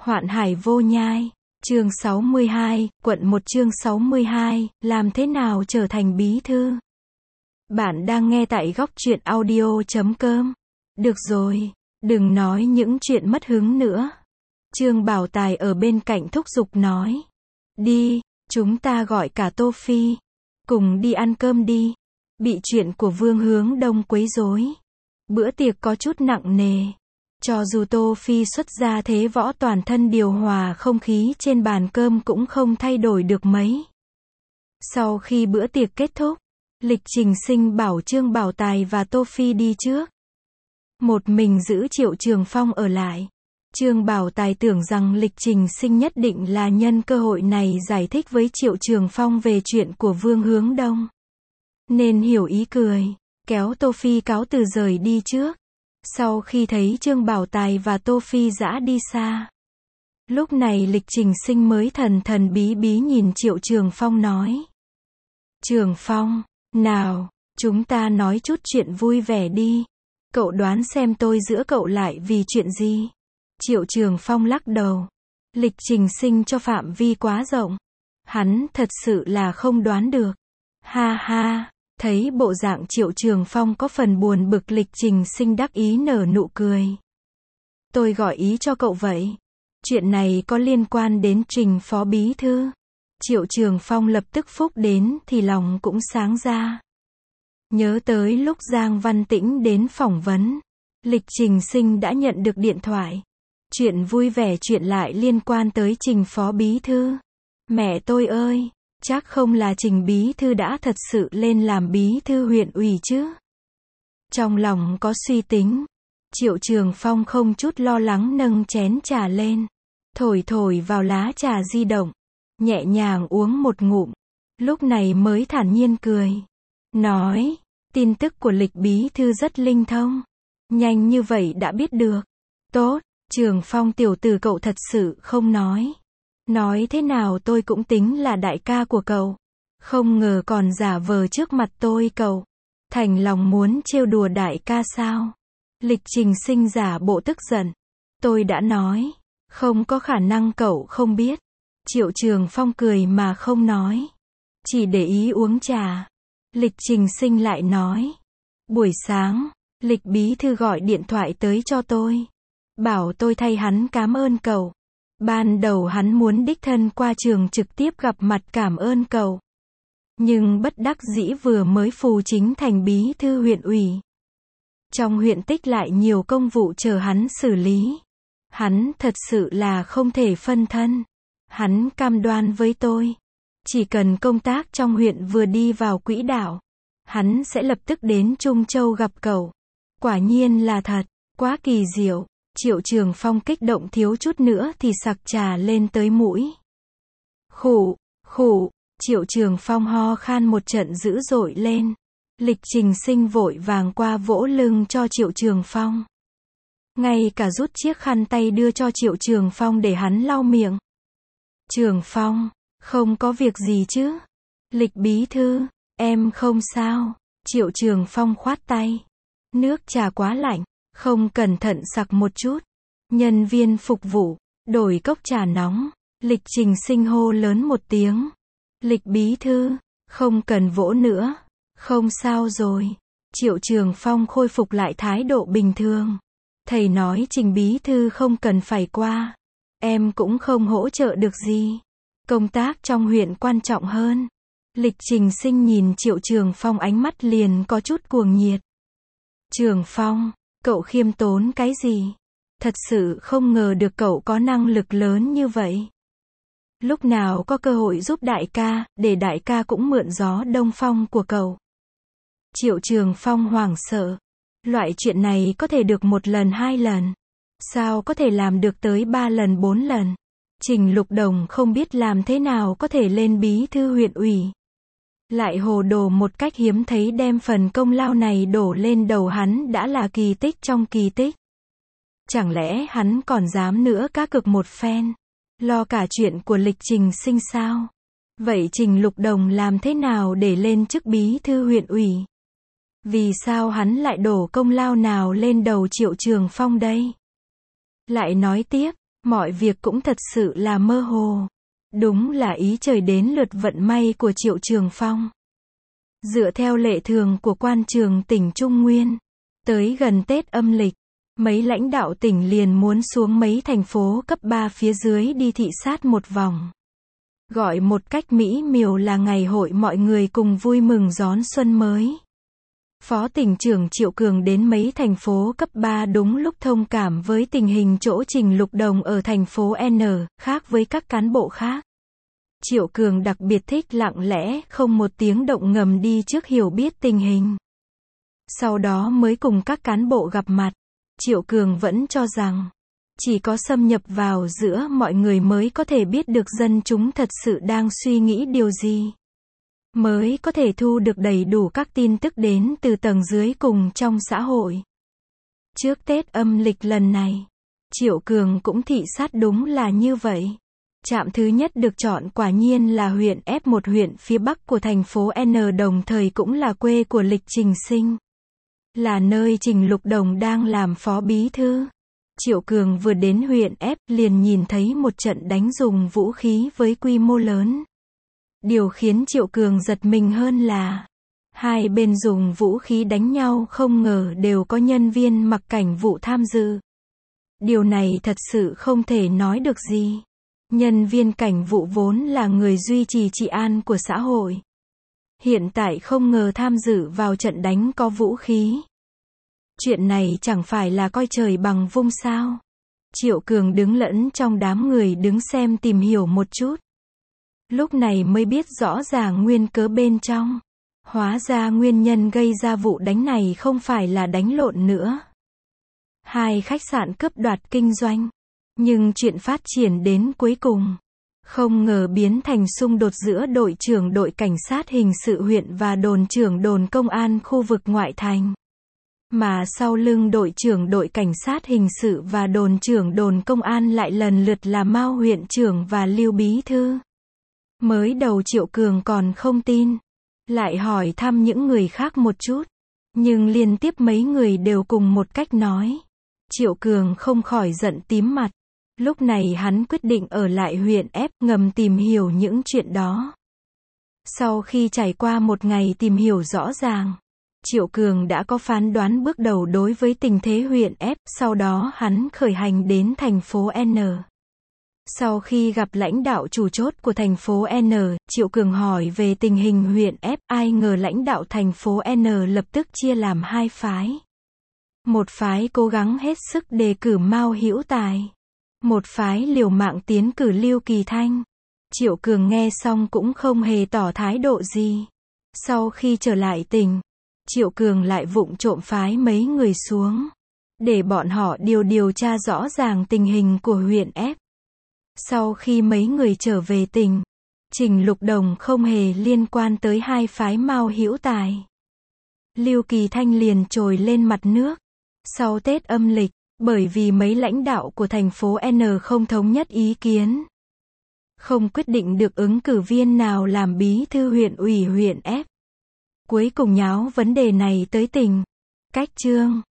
Hoạn hải vô nhai. Chương 62, quận 1 chương 62, làm thế nào trở thành bí thư? Bạn đang nghe tại góc truyện audio.com. Được rồi, đừng nói những chuyện mất hứng nữa. Trương Bảo Tài ở bên cạnh thúc giục nói. Đi, chúng ta gọi cả Tô Phi. Cùng đi ăn cơm đi. Bị chuyện của Vương Hướng Đông quấy rối. Bữa tiệc có chút nặng nề. Cho dù Tô Phi xuất ra thế võ toàn thân điều hòa không khí trên bàn cơm cũng không thay đổi được mấy. Sau khi bữa tiệc kết thúc, Lịch Trình Sinh bảo Trương Bảo Tài và Tô Phi đi trước. Một mình giữ Triệu Trường Phong ở lại. Trương Bảo Tài tưởng rằng Lịch Trình Sinh nhất định là nhân cơ hội này giải thích với Triệu Trường Phong về chuyện của Vương Hướng Đông. Nên hiểu ý cười, kéo Tô Phi cáo từ rời đi trước. Sau khi thấy Trương Bảo Tài và Tô Phi dã đi xa, lúc này Lịch Trình Sinh mới thần thần bí bí nhìn Triệu Trường Phong nói. Trường Phong, nào, chúng ta nói chút chuyện vui vẻ đi. Cậu đoán xem tôi giữa cậu lại vì chuyện gì? Triệu Trường Phong lắc đầu. Lịch Trình Sinh cho phạm vi quá rộng. Hắn thật sự là không đoán được. Ha ha. Thấy bộ dạng Triệu Trường Phong có phần buồn bực, Lịch Trình Sinh đắc ý nở nụ cười. Tôi gọi ý cho cậu vậy. Chuyện này có liên quan đến Trình phó bí thư. Triệu Trường Phong lập tức phúc đến thì lòng cũng sáng ra. Nhớ tới lúc Giang Văn Tĩnh đến phỏng vấn, Lịch Trình Sinh đã nhận được điện thoại. Chuyện vui vẻ chuyện lại liên quan tới Trình phó bí thư. Mẹ tôi ơi! Chắc không là Trình bí thư đã thật sự lên làm bí thư huyện ủy chứ? Trong lòng có suy tính, Triệu Trường Phong không chút lo lắng nâng chén trà lên, thổi thổi vào lá trà di động, nhẹ nhàng uống một ngụm, lúc này mới thản nhiên cười. Nói, tin tức của Lịch bí thư rất linh thông, nhanh như vậy đã biết được. Tốt, Trường Phong tiểu tử cậu thật sự không nói. Nói thế nào tôi cũng tính là đại ca của cậu. Không ngờ còn giả vờ trước mặt tôi cậu. Thành lòng muốn trêu đùa đại ca sao? Lịch Trình Sinh giả bộ tức giận. Tôi đã nói, không có khả năng cậu không biết. Triệu Trường Phong cười mà không nói. Chỉ để ý uống trà. Lịch Trình Sinh lại nói. Buổi sáng, Lịch bí thư gọi điện thoại tới cho tôi. Bảo tôi thay hắn cảm ơn cậu. Ban đầu hắn muốn đích thân qua trường trực tiếp gặp mặt cảm ơn cậu. Nhưng bất đắc dĩ vừa mới phù chính thành bí thư huyện ủy. Trong huyện tích lại nhiều công vụ chờ hắn xử lý. Hắn thật sự là không thể phân thân. Hắn cam đoan với tôi. Chỉ cần công tác trong huyện vừa đi vào quỹ đạo, hắn sẽ lập tức đến Trung Châu gặp cậu. Quả nhiên là thật, quá kỳ diệu. Triệu Trường Phong kích động thiếu chút nữa thì sặc trà lên tới mũi. Khụ, khụ, Triệu Trường Phong ho khan một trận dữ dội lên. Lịch Trình Sinh vội vàng qua vỗ lưng cho Triệu Trường Phong. Ngay cả rút chiếc khăn tay đưa cho Triệu Trường Phong để hắn lau miệng. Trường Phong, không có việc gì chứ? Lịch bí thư, em không sao. Triệu Trường Phong khoát tay. Nước trà quá lạnh. Không cẩn thận sặc một chút. Nhân viên phục vụ, đổi cốc trà nóng. Lịch Trình Sinh hô lớn một tiếng. Lịch bí thư, không cần vỗ nữa. Không sao rồi. Triệu Trường Phong khôi phục lại thái độ bình thường. Thầy nói Trình bí thư không cần phải qua. Em cũng không hỗ trợ được gì. Công tác trong huyện quan trọng hơn. Lịch Trình Sinh nhìn Triệu Trường Phong ánh mắt liền có chút cuồng nhiệt. Trường Phong, cậu khiêm tốn cái gì? Thật sự không ngờ được cậu có năng lực lớn như vậy. Lúc nào có cơ hội giúp đại ca, để đại ca cũng mượn gió đông phong của cậu. Triệu Trường Phong hoảng sợ. Loại chuyện này có thể được một lần hai lần. Sao có thể làm được tới 3 lần 4 lần? Trình Lục Đồng không biết làm thế nào có thể lên bí thư huyện ủy. Lại hồ đồ một cách hiếm thấy đem phần công lao này đổ lên đầu hắn đã là kỳ tích trong kỳ tích. Chẳng lẽ hắn còn dám nữa cá cược một phen? Lo cả chuyện của Lịch Trình Sinh sao? Vậy Trình Lục Đồng làm thế nào để lên chức bí thư huyện ủy? Vì sao hắn lại đổ công lao nào lên đầu Triệu Trường Phong đây? Lại nói tiếp, Mọi việc cũng thật sự là mơ hồ. Đúng là ý trời đến lượt vận may của Triệu Trường Phong. Dựa theo lệ thường của quan trường tỉnh Trung Nguyên, tới gần Tết âm lịch, mấy lãnh đạo tỉnh liền muốn xuống mấy thành phố cấp 3 phía dưới đi thị sát một vòng. Gọi một cách mỹ miều là ngày hội mọi người cùng vui mừng đón xuân mới. Phó tỉnh trưởng Triệu Cường đến mấy thành phố cấp 3 đúng lúc thông cảm với tình hình chỗ Trình Lục Đồng ở thành phố N, khác với các cán bộ khác. Triệu Cường đặc biệt thích lặng lẽ, không một tiếng động ngầm đi trước hiểu biết tình hình. Sau đó mới cùng các cán bộ gặp mặt. Triệu Cường vẫn cho rằng, chỉ có xâm nhập vào giữa mọi người mới có thể biết được dân chúng thật sự đang suy nghĩ điều gì. Mới có thể thu được đầy đủ các tin tức đến từ tầng dưới cùng trong xã hội. Trước Tết âm lịch lần này, Triệu Cường cũng thị sát đúng là như vậy. Trạm thứ nhất được chọn quả nhiên là huyện F, một huyện phía bắc của thành phố N, đồng thời cũng là quê của Lịch Trình Sinh. Là nơi Trình Lục Đồng đang làm phó bí thư. Triệu Cường vừa đến huyện F liền nhìn thấy một trận đánh dùng vũ khí với quy mô lớn. Điều khiến Triệu Cường giật mình hơn là hai bên dùng vũ khí đánh nhau không ngờ đều có nhân viên mặc cảnh vụ tham dự. Điều này thật sự không thể nói được gì. Nhân viên cảnh vụ vốn là người duy trì trị an của xã hội. Hiện tại không ngờ tham dự vào trận đánh có vũ khí. Chuyện này chẳng phải là coi trời bằng vung sao. Triệu Cường đứng lẫn trong đám người đứng xem tìm hiểu một chút. Lúc này mới biết rõ ràng nguyên cớ bên trong. Hóa ra nguyên nhân gây ra vụ đánh này không phải là đánh lộn nữa. Hai khách sạn cướp đoạt kinh doanh. Nhưng chuyện phát triển đến cuối cùng, không ngờ biến thành xung đột giữa đội trưởng đội cảnh sát hình sự huyện và đồn trưởng đồn công an khu vực ngoại thành. Mà sau lưng đội trưởng đội cảnh sát hình sự và đồn trưởng đồn công an lại lần lượt là Mao huyện trưởng và Lưu bí thư. Mới đầu Triệu Cường còn không tin, lại hỏi thăm những người khác một chút, nhưng liên tiếp mấy người đều cùng một cách nói. Triệu Cường không khỏi giận tím mặt. Lúc này hắn quyết định ở lại huyện F, ngầm tìm hiểu những chuyện đó. Sau khi trải qua một ngày tìm hiểu rõ ràng, Triệu Cường đã có phán đoán bước đầu đối với tình thế huyện F, sau đó hắn khởi hành đến thành phố N. Sau khi gặp lãnh đạo chủ chốt của thành phố N, Triệu Cường hỏi về tình hình huyện F, ai ngờ lãnh đạo thành phố N lập tức chia làm hai phái. Một phái cố gắng hết sức đề cử Mao Hữu Tài. Một phái liều mạng tiến cử Lưu Kỳ Thanh. Triệu Cường nghe xong cũng không hề tỏ thái độ gì. Sau khi trở lại tỉnh, Triệu Cường lại vụng trộm phái mấy người xuống, để bọn họ điều tra rõ ràng tình hình của huyện F. Sau khi mấy người trở về tỉnh, Trình Lục Đồng không hề liên quan tới hai phái Mao Hữu Tài. Lưu Kỳ Thanh liền trồi lên mặt nước. Sau Tết âm lịch, bởi vì mấy lãnh đạo của thành phố N không thống nhất ý kiến, không quyết định được ứng cử viên nào làm bí thư huyện ủy huyện F. Cuối cùng nháo vấn đề này tới tỉnh. Cách chương